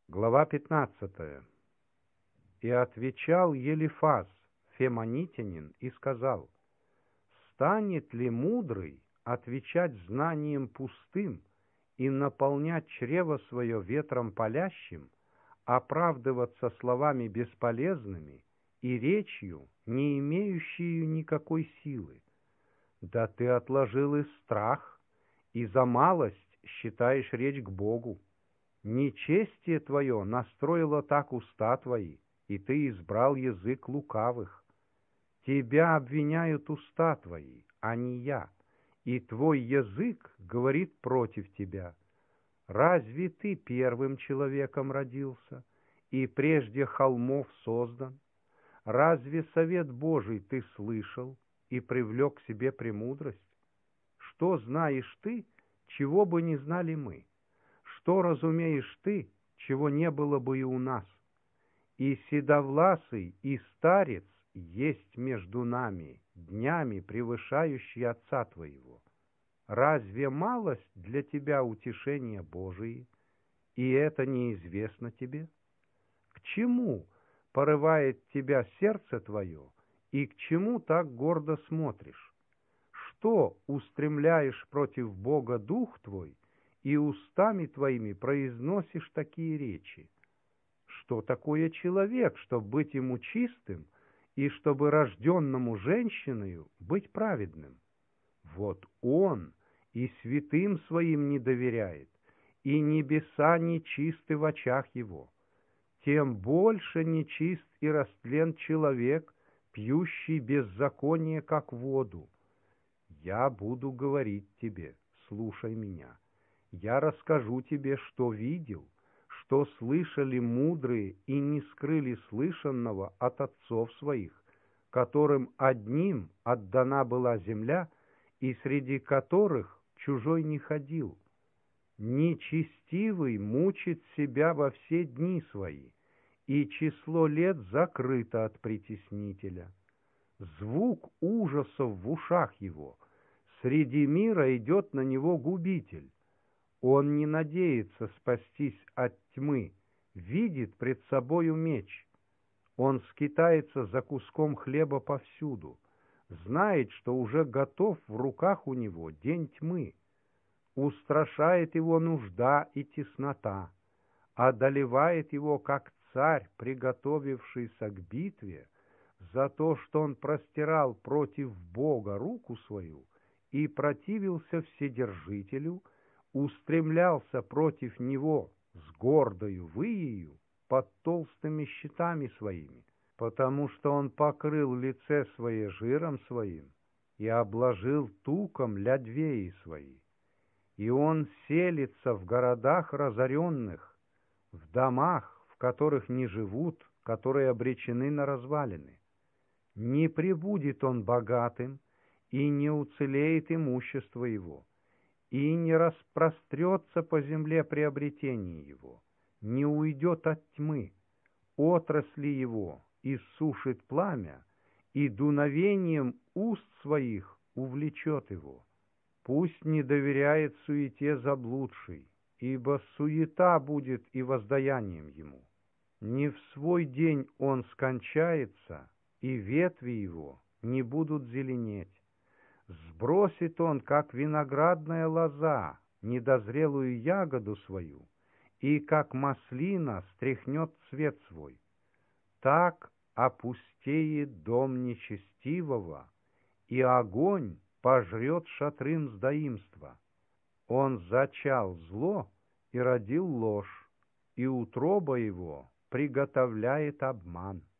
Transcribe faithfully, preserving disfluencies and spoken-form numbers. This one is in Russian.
Глава пятнадцатая. И отвечал Елифаз, фемонитянин, и сказал: «Станет ли мудрый отвечать знанием пустым и наполнять чрево свое ветром палящим, оправдываться словами бесполезными и речью, не имеющей никакой силы? Да ты отложил и страх, и за малость считаешь речь к Богу. Нечестие твое настроило так уста твои, и ты избрал язык лукавых. Тебя обвиняют уста твои, а не я, и твой язык говорит против тебя. Разве ты первым человеком родился, и прежде холмов создан? Разве совет Божий ты слышал и привлек к себе премудрость? Что знаешь ты, чего бы не знали мы? Что разумеешь ты, чего не было бы и у нас? И седовласый, и старец есть между нами, днями превышающий отца твоего. Разве малость для тебя утешения Божии, и это неизвестно тебе? К чему порывает тебя сердце твое, и к чему так гордо смотришь? Что устремляешь против Бога дух твой, и устами твоими произносишь такие речи? Что такое человек, чтобы быть ему чистым, и чтобы рожденному женщиною быть праведным? Вот он и святым своим не доверяет, и небеса нечисты в очах его. Тем больше нечист и растлен человек, пьющий беззаконие, как воду. Я буду говорить тебе, слушай меня. Я расскажу тебе, что видел, что слышали мудрые и не скрыли слышанного от отцов своих, которым одним отдана была земля, и среди которых чужой не ходил. Нечестивый мучит себя во все дни свои, и число лет закрыто от притеснителя. Звук ужасов в ушах его, среди мира идет на него губитель. Он не надеется спастись от тьмы, видит пред собою меч. Он скитается за куском хлеба повсюду, знает, что уже готов в руках у него день тьмы. Устрашает его нужда и теснота, одолевает его, как царь, приготовившийся к битве, за то, что он простирал против Бога руку свою и противился Вседержителю, устремлялся против него с гордою выею под толстыми щитами своими, потому что он покрыл лице свое жиром своим и обложил туком лядвеи свои. И он селится в городах разоренных, в домах, в которых не живут, которые обречены на развалины. Не пребудет он богатым, и не уцелеет имущество его, и не распрострется по земле приобретение его, не уйдет от тьмы, отрасли его иссушит пламя, и дуновением уст своих увлечет его. Пусть не доверяет суете заблудший, ибо суета будет и воздаянием ему. Не в свой день он скончается, и ветви его не будут зеленеть. Сбросит он, как виноградная лоза, недозрелую ягоду свою, и как маслина стряхнет цвет свой. Так опустеет дом нечестивого, и огонь пожрет шатры мздоимства. Он зачал зло и родил ложь, и утроба его приготовляет обман.